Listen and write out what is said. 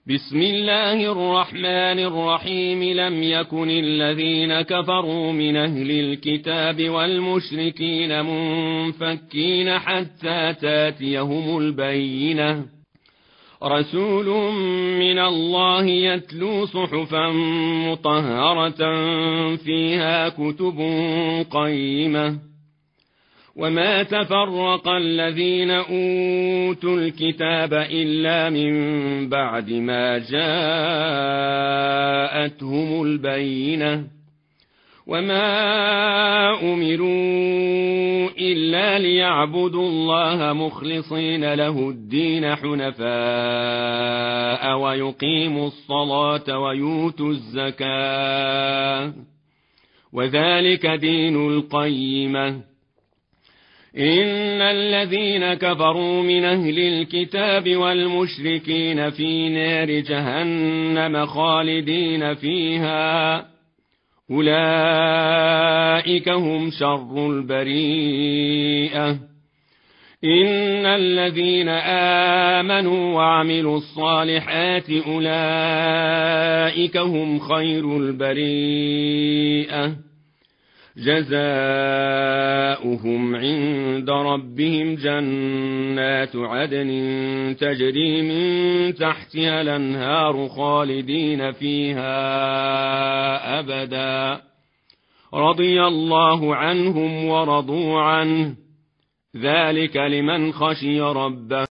بسم الله الرحمن الرحيم. لم يكن الذين كفروا من أهل الكتاب والمشركين منفكين حتى تاتيهم البينة. رسول من الله يتلو صحفا مطهرة فيها كتب قيمة. وما تفرق الذين أوتوا الكتاب إلا من بعد ما جاءتهم البينة. وما أمروا إلا ليعبدوا الله مخلصين له الدين حنفاء ويقيموا الصلاة ويؤتوا الزكاة وذلك دين القيمة. إن الذين كفروا من أهل الكتاب والمشركين في نار جهنم خالدين فيها أولئك هم شر البريئة. إن الذين آمنوا وعملوا الصالحات أولئك هم خير البريئة. جزاؤهم عند ربهم جنات عدن تجري من تحتها الأنهار خالدين فيها أبدا. رضي الله عنهم ورضوا عنه ذلك لمن خشي ربه.